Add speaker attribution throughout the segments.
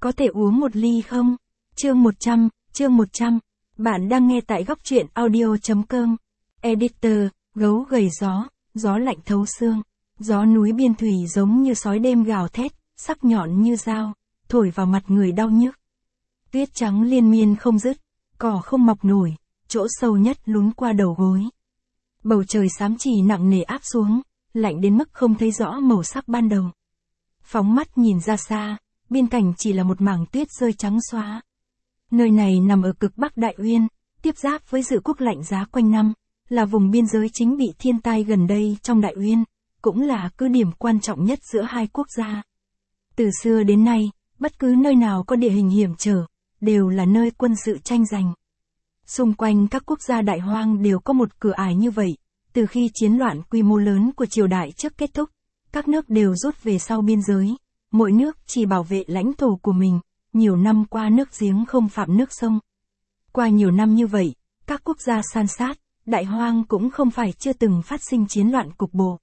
Speaker 1: Có thể uống một ly không? Chương 100. Bạn đang nghe tại góc truyện audio.com. Editor, gấu gầy gió, gió lạnh thấu xương. Gió núi biên thủy giống như sói đêm gào thét, sắc nhọn như dao, thổi vào mặt người đau nhức. Tuyết trắng liên miên không dứt, cỏ không mọc nổi, chỗ sâu nhất lún qua đầu gối. Bầu trời xám chì nặng nề áp xuống, lạnh đến mức không thấy rõ màu sắc ban đầu. Phóng mắt nhìn ra xa, biên cảnh chỉ là một mảng tuyết rơi trắng xóa. Nơi này nằm ở cực Bắc Đại Uyên, tiếp giáp với Dự Quốc lạnh giá quanh năm, là vùng biên giới chính bị thiên tai gần đây trong Đại Uyên, cũng là cứ điểm quan trọng nhất giữa hai quốc gia. Từ xưa đến nay, bất cứ nơi nào có địa hình hiểm trở, đều là nơi quân sự tranh giành. Xung quanh các quốc gia Đại Hoang đều có một cửa ải như vậy, từ khi chiến loạn quy mô lớn của triều đại trước kết thúc, các nước đều rút về sau biên giới, mỗi nước chỉ bảo vệ lãnh thổ của mình, nhiều năm qua nước giếng không phạm nước sông. Qua nhiều năm như vậy, các quốc gia san sát, Đại Hoang cũng không phải chưa từng phát sinh chiến loạn cục bộ.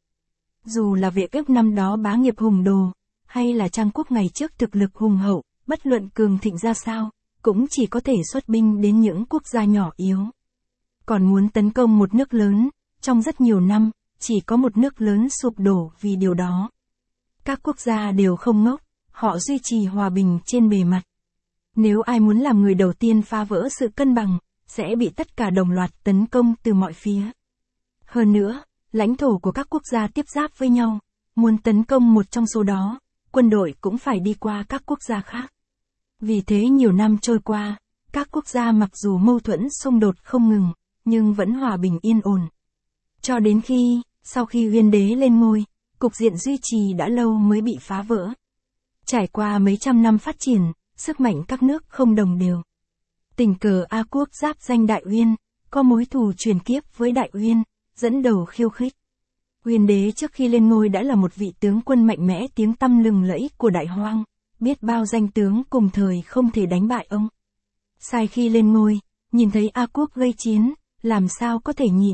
Speaker 1: Dù là Vệ Quốc năm đó bá nghiệp hùng đồ, hay là Trang Quốc ngày trước thực lực hùng hậu, bất luận cường thịnh ra sao, cũng chỉ có thể xuất binh đến những quốc gia nhỏ yếu. Còn muốn tấn công một nước lớn, trong rất nhiều năm, chỉ có một nước lớn sụp đổ vì điều đó. Các quốc gia đều không ngốc, họ duy trì hòa bình trên bề mặt. Nếu ai muốn làm người đầu tiên phá vỡ sự cân bằng, sẽ bị tất cả đồng loạt tấn công từ mọi phía. Hơn nữa, lãnh thổ của các quốc gia tiếp giáp với nhau, muốn tấn công một trong số đó, quân đội cũng phải đi qua các quốc gia khác. Vì thế nhiều năm trôi qua, các quốc gia mặc dù mâu thuẫn xung đột không ngừng, nhưng vẫn hòa bình yên ổn. Cho đến khi, sau khi Uyên đế lên ngôi, cục diện duy trì đã lâu mới bị phá vỡ. Trải qua mấy trăm năm phát triển, sức mạnh các nước không đồng đều. Tình cờ A Quốc giáp danh Đại Uyên, có mối thù truyền kiếp với Đại Uyên, dẫn đầu khiêu khích. Uyên đế trước khi lên ngôi đã là một vị tướng quân mạnh mẽ tiếng tăm lừng lẫy của Đại Hoang, biết bao danh tướng cùng thời không thể đánh bại ông. Sai khi lên ngôi, nhìn thấy A Quốc gây chiến, làm sao có thể nhịn.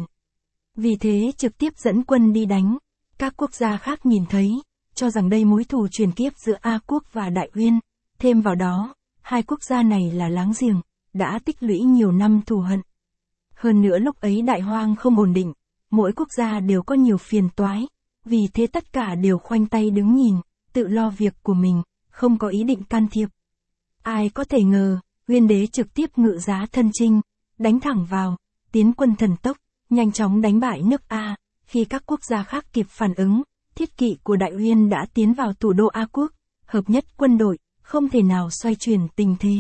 Speaker 1: Vì thế trực tiếp dẫn quân đi đánh. Các quốc gia khác nhìn thấy, cho rằng đây mối thù truyền kiếp giữa A Quốc và Đại Uyên. Thêm vào đó, hai quốc gia này là láng giềng, đã tích lũy nhiều năm thù hận. Hơn nữa lúc ấy Đại Hoang không ổn định, mỗi quốc gia đều có nhiều phiền toái, vì thế tất cả đều khoanh tay đứng nhìn, tự lo việc của mình, không có ý định can thiệp. Ai có thể ngờ, Uyên đế trực tiếp ngự giá thân chinh, đánh thẳng vào, tiến quân thần tốc, nhanh chóng đánh bại nước A. Khi các quốc gia khác kịp phản ứng, thiết kỵ của Đại Uyên đã tiến vào thủ đô A Quốc, hợp nhất quân đội, không thể nào xoay chuyển tình thế.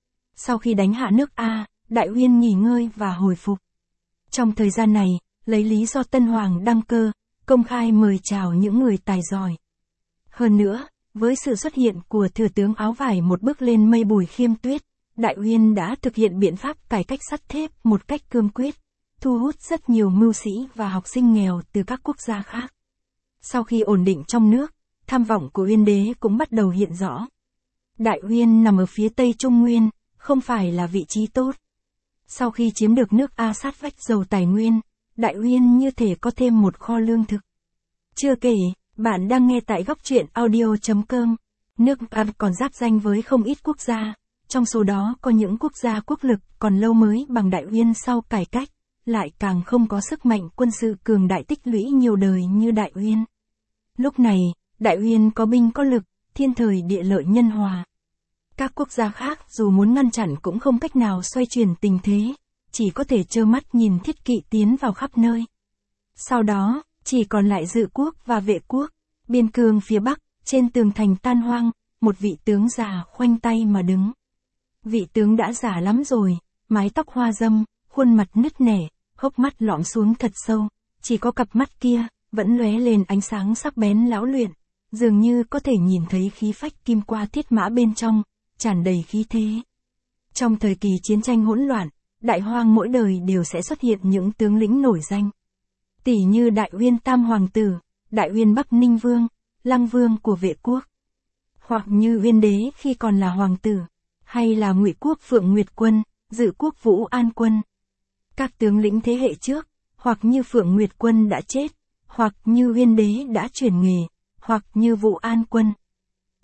Speaker 1: Sau khi đánh hạ nước A, Đại Uyên nghỉ ngơi và hồi phục. Trong thời gian này, lấy lý do Tân Hoàng đăng cơ, công khai mời chào những người tài giỏi. Hơn nữa, với sự xuất hiện của thừa tướng áo vải một bước lên mây Bùi Khiêm Tuyết, Đại Uyên đã thực hiện biện pháp cải cách sắt thép một cách cương quyết, thu hút rất nhiều mưu sĩ và học sinh nghèo từ các quốc gia khác. Sau khi ổn định trong nước, tham vọng của Uyên đế cũng bắt đầu hiện rõ. Đại Uyên nằm ở phía Tây Trung Nguyên, không phải là vị trí tốt. Sau khi chiếm được nước A sát vách giàu tài nguyên, Đại Uyên như thể có thêm một kho lương thực. Chưa kể, bạn đang nghe tại góc truyện audio.com. Nước A còn giáp danh với không ít quốc gia, trong số đó có những quốc gia quốc lực còn lâu mới bằng Đại Uyên sau cải cách, lại càng không có sức mạnh quân sự cường đại tích lũy nhiều đời như Đại Uyên. Lúc này, Đại Uyên có binh có lực, thiên thời địa lợi nhân hòa. Các quốc gia khác dù muốn ngăn chặn cũng không cách nào xoay chuyển tình thế, chỉ có thể trơ mắt nhìn thiết kỵ tiến vào khắp nơi. Sau đó, chỉ còn lại Dự Quốc và Vệ Quốc, biên cương phía Bắc, trên tường thành tan hoang, một vị tướng già khoanh tay mà đứng. Vị tướng đã già lắm rồi, mái tóc hoa râm, khuôn mặt nứt nẻ, hốc mắt lõm xuống thật sâu, chỉ có cặp mắt kia, vẫn lóe lên ánh sáng sắc bén lão luyện, dường như có thể nhìn thấy khí phách kim qua thiết mã bên trong, tràn đầy khí thế. Trong thời kỳ chiến tranh hỗn loạn, Đại Hoang mỗi đời đều sẽ xuất hiện những tướng lĩnh nổi danh. Tỷ như Đại Uyên Tam Hoàng Tử, Đại Uyên Bắc Ninh Vương, Lăng Vương của Vệ Quốc. Hoặc như Uyên đế khi còn là hoàng tử, hay là Ngụy Quốc Phượng Nguyệt Quân, Dự Quốc Vũ An Quân. Các tướng lĩnh thế hệ trước, hoặc như Phượng Nguyệt Quân đã chết, hoặc như Uyên đế đã chuyển nghề, hoặc như Vũ An Quân.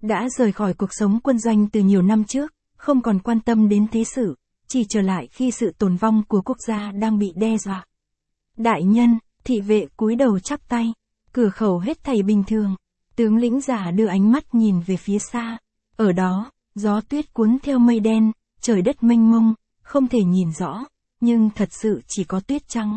Speaker 1: đã rời khỏi cuộc sống quân doanh từ nhiều năm trước, không còn quan tâm đến thế sự, chỉ trở lại khi sự tồn vong của quốc gia đang bị đe dọa. Đại nhân, thị vệ cúi đầu chắp tay, cửa khẩu hết thảy bình thường. Tướng lĩnh giả đưa ánh mắt nhìn về phía xa. Ở đó, gió tuyết cuốn theo mây đen, trời đất mênh mông, không thể nhìn rõ, nhưng thật sự chỉ có tuyết trắng.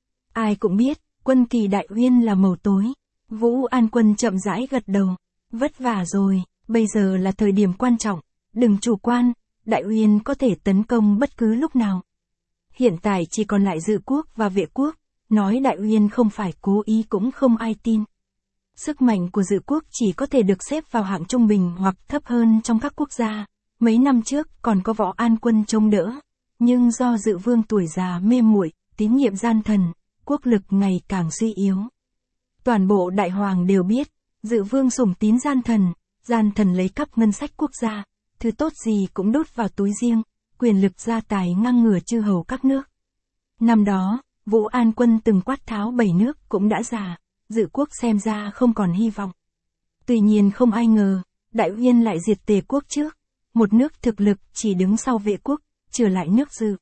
Speaker 1: Ai cũng biết, quân kỳ Đại Uyên là màu tối. Vũ An Quân chậm rãi gật đầu. Vất vả rồi, bây giờ là thời điểm quan trọng, đừng chủ quan, Đại Uyên có thể tấn công bất cứ lúc nào. Hiện tại chỉ còn lại Dự Quốc và Vệ Quốc, nói Đại Uyên không phải cố ý cũng không ai tin. Sức mạnh của Dự Quốc chỉ có thể được xếp vào hạng trung bình hoặc thấp hơn trong các quốc gia. Mấy năm trước còn có Võ An Quân chống đỡ, nhưng do Dự Vương tuổi già mê muội, tín nhiệm gian thần, quốc lực ngày càng suy yếu. Toàn bộ đại hoàng đều biết, Dự Vương sủng tín gian thần lấy cắp ngân sách quốc gia, thứ tốt gì cũng đút vào túi riêng, quyền lực gia tài ngang ngửa chư hầu các nước. Năm đó, Vũ An Quân từng quát tháo 7 nước cũng đã già, Dự Quốc xem ra không còn hy vọng. Tuy nhiên không ai ngờ, Đại Uyên lại diệt Tề Quốc trước, một nước thực lực chỉ đứng sau Vệ Quốc, trở lại nước Dự.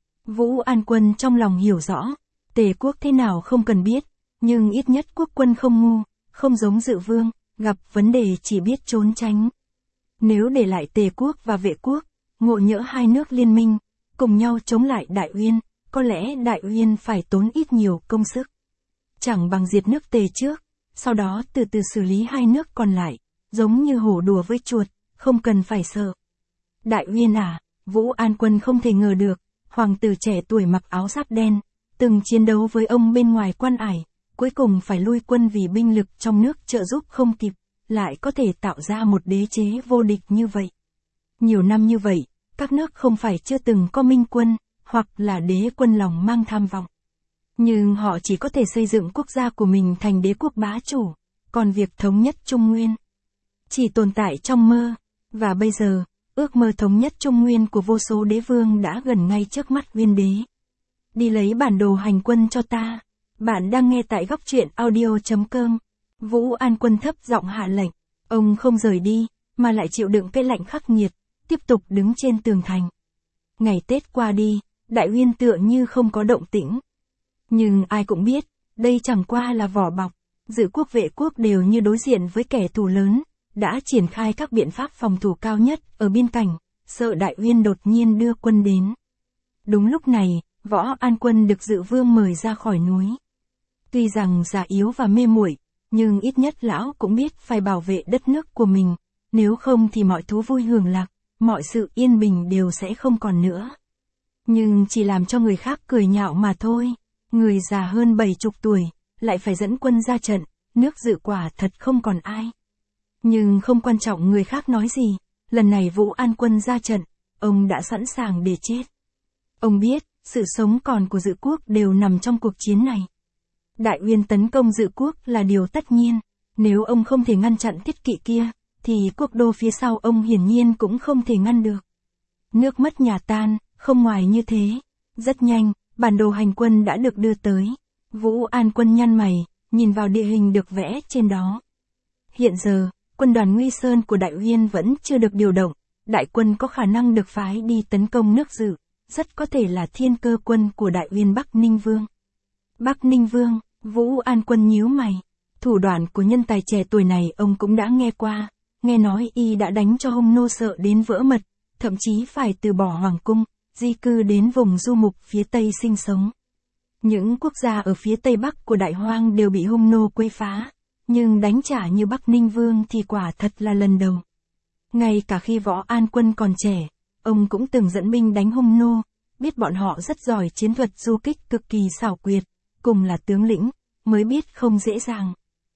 Speaker 1: Vũ An Quân trong lòng hiểu rõ, Tề Quốc thế nào không cần biết, nhưng ít nhất quốc quân không ngu, không giống Dự Vương, gặp vấn đề chỉ biết trốn tránh. Nếu để lại Tề Quốc và Vệ Quốc, ngộ nhỡ hai nước liên minh, cùng nhau chống lại Đại Uyên, có lẽ Đại Uyên phải tốn ít nhiều công sức. Chẳng bằng diệt nước Tề trước, sau đó từ từ xử lý hai nước còn lại, giống như hổ đùa với chuột, không cần phải sợ. Đại Uyên à, Vũ An Quân không thể ngờ được, hoàng tử trẻ tuổi mặc áo giáp đen, từng chiến đấu với ông bên ngoài Quan Ải, cuối cùng phải lui quân vì binh lực trong nước trợ giúp không kịp, lại có thể tạo ra một đế chế vô địch như vậy. Nhiều năm như vậy, các nước không phải chưa từng có minh quân, hoặc là đế quân lòng mang tham vọng. Nhưng họ chỉ có thể xây dựng quốc gia của mình thành đế quốc bá chủ, còn việc thống nhất Trung Nguyên chỉ tồn tại trong mơ, và bây giờ, ước mơ thống nhất Trung Nguyên của vô số đế vương đã gần ngay trước mắt Uyên đế. Đi lấy bản đồ hành quân cho ta. Bạn đang nghe tại góc truyện audio.com. Vũ An Quân thấp giọng hạ lệnh, ông không rời đi, mà lại chịu đựng cái lạnh khắc nghiệt, tiếp tục đứng trên tường thành. Ngày Tết qua đi, Đại Uyên tựa như không có động tĩnh. Nhưng ai cũng biết, đây chẳng qua là vỏ bọc, Dự Quốc Vệ Quốc đều như đối diện với kẻ thù lớn, đã triển khai các biện pháp phòng thủ cao nhất ở biên cảnh, sợ Đại Uyên đột nhiên đưa quân đến. Đúng lúc này, Võ An Quân được Dự Vương mời ra khỏi núi. Tuy rằng già yếu và mê muội, nhưng ít nhất lão cũng biết phải bảo vệ đất nước của mình, nếu không thì mọi thú vui hưởng lạc, mọi sự yên bình đều sẽ không còn nữa. Nhưng chỉ làm cho người khác cười nhạo mà thôi, người già hơn 70 tuổi, lại phải dẫn quân ra trận, nước Dự quả thật không còn ai. Nhưng không quan trọng người khác nói gì, lần này Vũ An Quân ra trận, ông đã sẵn sàng để chết. Ông biết, sự sống còn của Dự Quốc đều nằm trong cuộc chiến này. Đại Uyên tấn công Dự Quốc là điều tất nhiên, nếu ông không thể ngăn chặn thiết kỵ kia, thì quốc đô phía sau ông hiển nhiên cũng không thể ngăn được. Nước mất nhà tan, không ngoài như thế. Rất nhanh, bản đồ hành quân đã được đưa tới. Vũ An Quân nhăn mày, nhìn vào địa hình được vẽ trên đó. Hiện giờ, quân đoàn Nguy Sơn của Đại Uyên vẫn chưa được điều động, đại quân có khả năng được phái đi tấn công nước Dự, rất có thể là thiên cơ quân của Đại Uyên Bắc Ninh Vương. Bắc Ninh Vương, Vũ An Quân nhíu mày, thủ đoạn của nhân tài trẻ tuổi này ông cũng đã nghe qua, nghe nói y đã đánh cho Hung Nô sợ đến vỡ mật, thậm chí phải từ bỏ hoàng cung, di cư đến vùng du mục phía Tây sinh sống. Những quốc gia ở phía Tây Bắc của Đại Hoang đều bị Hung Nô quấy phá, nhưng đánh trả như Bắc Ninh Vương thì quả thật là lần đầu. Ngay cả khi Võ An Quân còn trẻ, ông cũng từng dẫn binh đánh Hung Nô, biết bọn họ rất giỏi chiến thuật du kích cực kỳ xảo quyệt, cùng là tướng lĩnh, mới biết không dễ dàng.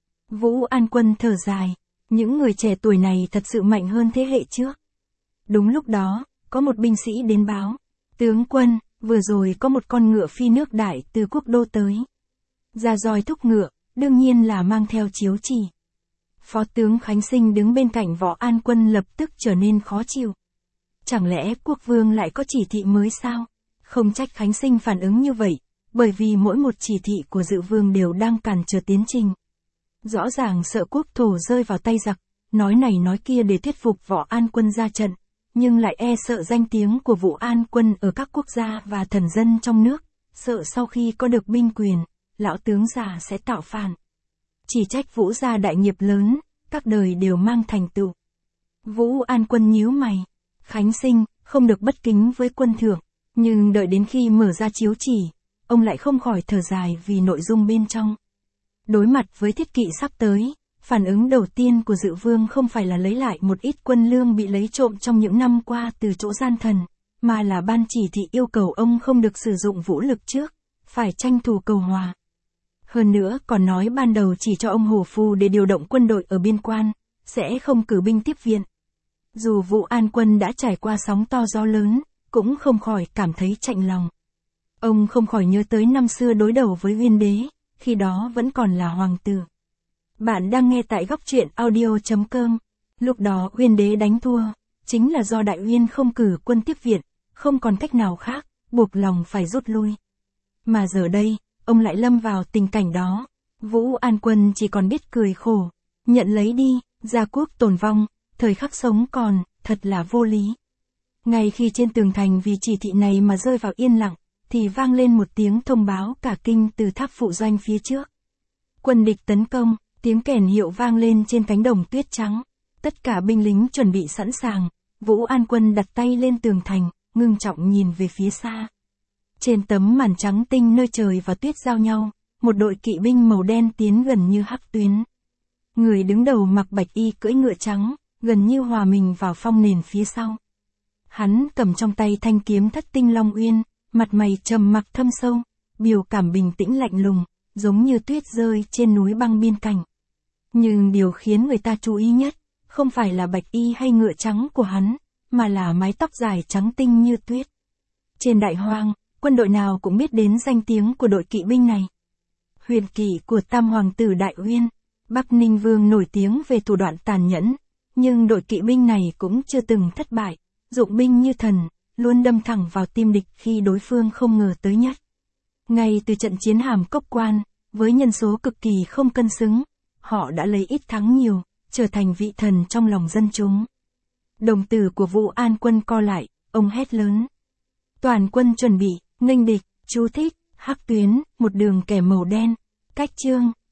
Speaker 1: Vũ An Quân thở dài, những người trẻ tuổi này thật sự mạnh hơn thế hệ trước. Đúng lúc đó, có một binh sĩ đến báo, tướng quân, vừa rồi có một con ngựa phi nước đại từ quốc đô tới. Ra roi thúc ngựa, đương nhiên là mang theo chiếu chỉ. Phó tướng Khánh Sinh đứng bên cạnh Võ An Quân lập tức trở nên khó chịu. Chẳng lẽ quốc vương lại có chỉ thị mới sao? Không trách Khánh Sinh phản ứng như vậy, bởi vì mỗi một chỉ thị của Dự Vương đều đang cản trở tiến trình. Rõ ràng sợ quốc thổ rơi vào tay giặc, nói này nói kia để thuyết phục Võ An Quân ra trận, nhưng lại e sợ danh tiếng của Vũ An Quân ở các quốc gia và thần dân trong nước, sợ sau khi có được binh quyền, lão tướng già sẽ tạo phản. Chỉ trách Vũ gia đại nghiệp lớn, các đời đều mang thành tựu. Vũ An Quân nhíu mày, Khánh Sinh, không được bất kính với quân thượng, nhưng đợi đến khi mở ra chiếu chỉ, ông lại không khỏi thở dài vì nội dung bên trong. Đối mặt với thiết kỵ sắp tới, phản ứng đầu tiên của Dự Vương không phải là lấy lại một ít quân lương bị lấy trộm trong những năm qua từ chỗ gian thần, mà là ban chỉ thị yêu cầu ông không được sử dụng vũ lực trước, phải tranh thủ cầu hòa. Hơn nữa còn nói ban đầu chỉ cho ông Hổ Phù để điều động quân đội ở biên quan, sẽ không cử binh tiếp viện. Dù Vũ An Quân đã trải qua sóng to gió lớn, cũng không khỏi cảm thấy chạnh lòng. Ông không khỏi nhớ tới năm xưa đối đầu với Uyên Đế, khi đó vẫn còn là hoàng tử. Bạn đang nghe tại góc truyện audio.com. Lúc đó Uyên Đế đánh thua, chính là do Đại Uyên không cử quân tiếp viện, không còn cách nào khác, buộc lòng phải rút lui. Mà giờ đây, ông lại lâm vào tình cảnh đó. Vũ An Quân chỉ còn biết cười khổ, nhận lấy đi, gia quốc tồn vong, thời khắc sống còn, thật là vô lý. Ngay khi trên tường thành vì chỉ thị này mà rơi vào yên lặng, thì vang lên một tiếng thông báo cả kinh từ tháp phụ doanh phía trước. Quân địch tấn công, tiếng kèn hiệu vang lên trên cánh đồng tuyết trắng. Tất cả binh lính chuẩn bị sẵn sàng, Vũ An Quân đặt tay lên tường thành, ngưng trọng nhìn về phía xa. Trên tấm màn trắng tinh nơi trời và tuyết giao nhau, một đội kỵ binh màu đen tiến gần như hắc tuyến. Người đứng đầu mặc bạch y cưỡi ngựa trắng, gần như hòa mình vào phong nền phía sau. Hắn cầm trong tay thanh kiếm Thất Tinh Long Uyên, mặt mày trầm mặc thâm sâu, biểu cảm bình tĩnh lạnh lùng, giống như tuyết rơi trên núi băng biên cảnh. Nhưng điều khiến người ta chú ý nhất, không phải là bạch y hay ngựa trắng của hắn, mà là mái tóc dài trắng tinh như tuyết. Trên đại hoang, quân đội nào cũng biết đến danh tiếng của đội kỵ binh này. Huyền kỵ của Tam Hoàng tử Đại Uyên, Bắc Ninh Vương nổi tiếng về thủ đoạn tàn nhẫn, nhưng đội kỵ binh này cũng chưa từng thất bại, dụng binh như thần, luôn đâm thẳng vào tim địch khi đối phương không ngờ tới nhất. Ngay từ trận chiến Hàm Cốc Quan, với nhân số cực kỳ không cân xứng, họ đã lấy ít thắng nhiều, trở thành vị thần trong lòng dân chúng. Đồng tử của Vũ An Quân co lại, ông hét lớn. Toàn quân chuẩn bị, nghênh địch, chú thích, hắc tuyến, một đường kẻ màu đen, cách chương.